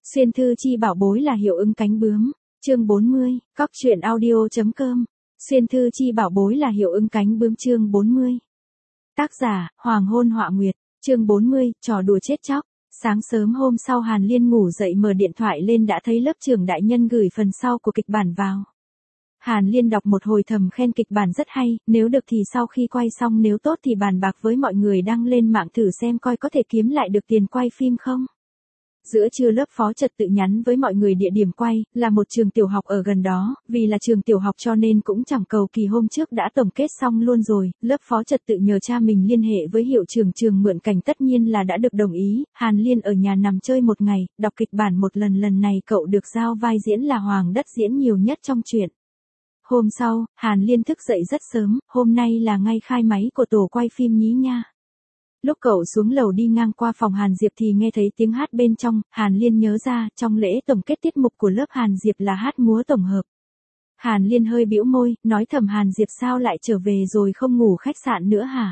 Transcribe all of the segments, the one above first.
Xuyên thư chi bảo bối là hiệu ứng cánh bướm. Chương 40, Cóc truyện audio.com. Xuyên thư chi bảo bối là hiệu ứng cánh bướm chương 40. Tác giả, Hoàng hôn họa nguyệt. Chương 40, trò đùa chết chóc. Sáng sớm hôm sau Hàn Liên ngủ dậy mở điện thoại lên đã thấy lớp trưởng đại nhân gửi phần sau của kịch bản vào. Hàn Liên đọc một hồi thầm khen kịch bản rất hay, nếu được thì sau khi quay xong nếu tốt thì bàn bạc với mọi người đăng lên mạng thử xem coi có thể kiếm lại được tiền quay phim không. Giữa trưa lớp phó trật tự nhắn với mọi người địa điểm quay, là một trường tiểu học ở gần đó, vì là trường tiểu học cho nên cũng chẳng cầu kỳ hôm trước đã tổng kết xong luôn rồi, lớp phó trật tự nhờ cha mình liên hệ với hiệu trường mượn cảnh tất nhiên là đã được đồng ý, Hàn Liên ở nhà nằm chơi một ngày, đọc kịch bản một lần này cậu được giao vai diễn là Hoàng Đất diễn nhiều nhất trong truyện. Hôm sau, Hàn Liên thức dậy rất sớm, hôm nay là ngày khai máy của tổ quay phim nhí nha. Lúc cậu xuống lầu đi ngang qua phòng Hàn Diệp thì nghe thấy tiếng hát bên trong, Hàn Liên nhớ ra, trong lễ tổng kết tiết mục của lớp Hàn Diệp là hát múa tổng hợp. Hàn Liên hơi bĩu môi, nói thầm Hàn Diệp sao lại trở về rồi không ngủ khách sạn nữa hả?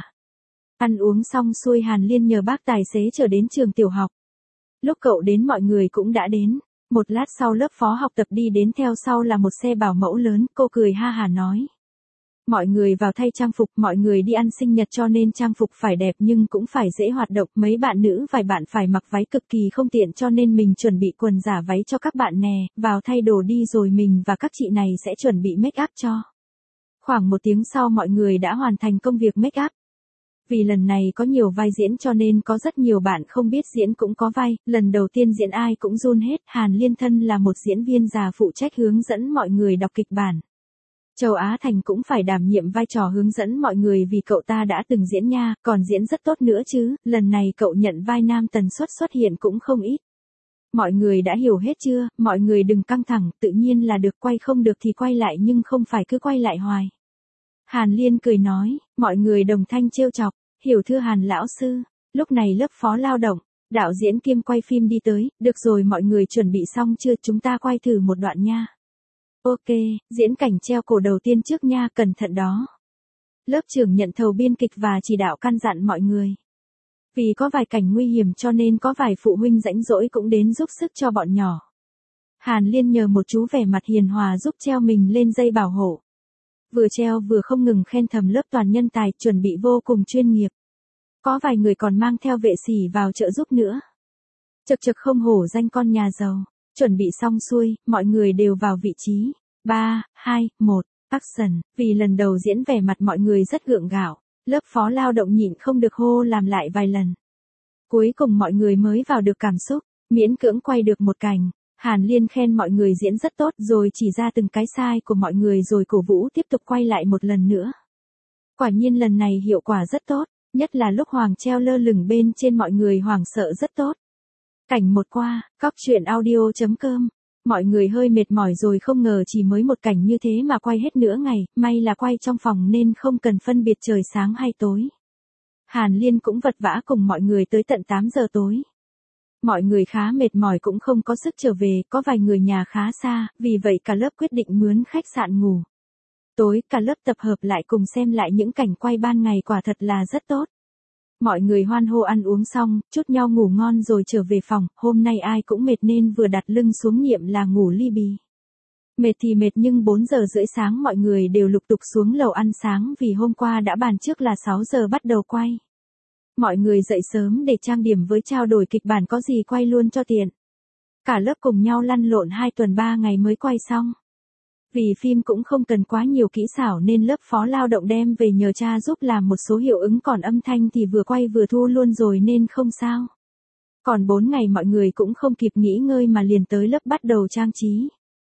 Ăn uống xong xuôi Hàn Liên nhờ bác tài xế chở đến trường tiểu học. Lúc cậu đến mọi người cũng đã đến. Một lát sau lớp phó học tập đi đến theo sau là một xe bảo mẫu lớn, cô cười ha hả nói. Mọi người vào thay trang phục, mọi người đi ăn sinh nhật cho nên trang phục phải đẹp nhưng cũng phải dễ hoạt động. Mấy bạn nữ vài bạn phải mặc váy cực kỳ không tiện cho nên mình chuẩn bị quần giả váy cho các bạn nè, vào thay đồ đi rồi mình và các chị này sẽ chuẩn bị make up cho. Khoảng một tiếng sau mọi người đã hoàn thành công việc make up. Vì lần này có nhiều vai diễn cho nên có rất nhiều bạn không biết diễn cũng có vai, lần đầu tiên diễn ai cũng run hết. Hàn Liên thân là một diễn viên già phụ trách hướng dẫn mọi người đọc kịch bản. Châu Á Thành cũng phải đảm nhiệm vai trò hướng dẫn mọi người vì cậu ta đã từng diễn nha, còn diễn rất tốt nữa chứ, lần này cậu nhận vai nam tần suất xuất hiện cũng không ít. Mọi người đã hiểu hết chưa, mọi người đừng căng thẳng, tự nhiên là được, quay không được thì quay lại nhưng không phải cứ quay lại hoài. Hàn Liên cười nói, mọi người đồng thanh trêu chọc, hiểu thưa Hàn lão sư. Lúc này lớp phó lao động, đạo diễn kiêm quay phim đi tới, được rồi mọi người chuẩn bị xong chưa, chúng ta quay thử một đoạn nha. Ok, diễn cảnh treo cổ đầu tiên trước nha, cẩn thận đó. Lớp trưởng nhận thầu biên kịch và chỉ đạo căn dặn mọi người. Vì có vài cảnh nguy hiểm cho nên có vài phụ huynh rãnh rỗi cũng đến giúp sức cho bọn nhỏ. Hàn Liên nhờ một chú vẻ mặt hiền hòa giúp treo mình lên dây bảo hộ. Vừa treo vừa không ngừng khen thầm lớp toàn nhân tài, chuẩn bị vô cùng chuyên nghiệp. Có vài người còn mang theo vệ sĩ vào trợ giúp nữa. Chật không hổ danh con nhà giàu. Chuẩn bị xong xuôi, mọi người đều vào vị trí. 3, 2, 1, action. Vì lần đầu diễn vẻ mặt mọi người rất gượng gạo. Lớp phó lao động nhịn không được hô làm lại vài lần. Cuối cùng mọi người mới vào được cảm xúc, miễn cưỡng quay được một cảnh. Hàn Liên khen mọi người diễn rất tốt rồi chỉ ra từng cái sai của mọi người rồi cổ vũ tiếp tục quay lại một lần nữa. Quả nhiên lần này hiệu quả rất tốt, nhất là lúc Hoàng treo lơ lửng bên trên mọi người hoảng sợ rất tốt. Cảnh một qua, Cóc truyện audio.com. Mọi người hơi mệt mỏi rồi không ngờ chỉ mới một cảnh như thế mà quay hết nửa ngày, may là quay trong phòng nên không cần phân biệt trời sáng hay tối. Hàn Liên cũng vật vã cùng mọi người tới tận 8 giờ tối. Mọi người khá mệt mỏi cũng không có sức trở về, có vài người nhà khá xa, vì vậy cả lớp quyết định mướn khách sạn ngủ. Tối, cả lớp tập hợp lại cùng xem lại những cảnh quay ban ngày quả thật là rất tốt. Mọi người hoan hô ăn uống xong, chúc nhau ngủ ngon rồi trở về phòng, hôm nay ai cũng mệt nên vừa đặt lưng xuống niệm là ngủ li bì. Mệt thì mệt nhưng 4 giờ rưỡi sáng mọi người đều lục tục xuống lầu ăn sáng vì hôm qua đã bàn trước là 6 giờ bắt đầu quay. Mọi người dậy sớm để trang điểm với trao đổi kịch bản có gì quay luôn cho tiện. Cả lớp cùng nhau lăn lộn 2 tuần 3 ngày mới quay xong. Vì phim cũng không cần quá nhiều kỹ xảo nên lớp phó lao động đem về nhờ cha giúp làm một số hiệu ứng, còn âm thanh thì vừa quay vừa thu luôn rồi nên không sao. Còn 4 ngày mọi người cũng không kịp nghỉ ngơi mà liền tới lớp bắt đầu trang trí.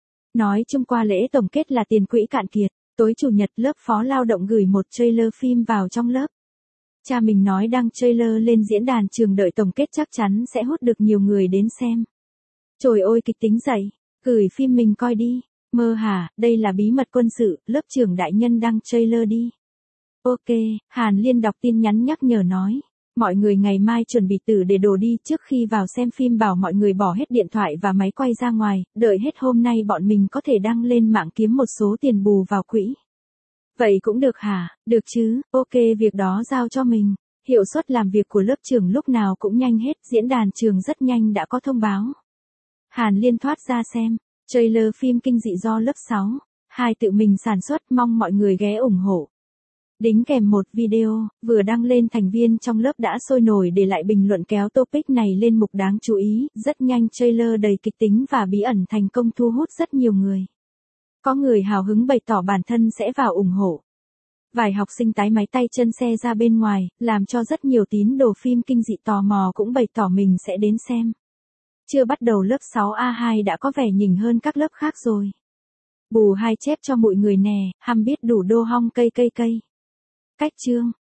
Nói chung qua lễ tổng kết là tiền quỹ cạn kiệt, tối chủ nhật lớp phó lao động gửi một trailer phim vào trong lớp. Cha mình nói đăng trailer lên diễn đàn trường đợi tổng kết chắc chắn sẽ hút được nhiều người đến xem. Trời ơi kịch tính dậy, gửi phim mình coi đi. Mơ hả, đây là bí mật quân sự, lớp trưởng đại nhân đăng trailer đi. Ok, Hàn Liên đọc tin nhắn nhắc nhở nói. Mọi người ngày mai chuẩn bị từ để đồ đi, trước khi vào xem phim bảo mọi người bỏ hết điện thoại và máy quay ra ngoài, đợi hết hôm nay bọn mình có thể đăng lên mạng kiếm một số tiền bù vào quỹ. Vậy cũng được hả, được chứ, ok việc đó giao cho mình. Hiệu suất làm việc của lớp trưởng lúc nào cũng nhanh hết, diễn đàn trường rất nhanh đã có thông báo. Hàn Liên thoát ra xem. Trailer phim kinh dị do lớp 6. 2 tự mình sản xuất, mong mọi người ghé ủng hộ. Đính kèm một video, vừa đăng lên thành viên trong lớp đã sôi nổi để lại bình luận kéo topic này lên mục đáng chú ý. Rất nhanh trailer đầy kịch tính và bí ẩn thành công thu hút rất nhiều người. Có người hào hứng bày tỏ bản thân sẽ vào ủng hộ. Vài học sinh tái máy tay chân xe ra bên ngoài, làm cho rất nhiều tín đồ phim kinh dị tò mò cũng bày tỏ mình sẽ đến xem. Chưa bắt đầu lớp 6A2 đã có vẻ nhỉnh hơn các lớp khác rồi. Bù 2 chép cho mọi người nè, hăm biết đủ đô hong cây. Cách chương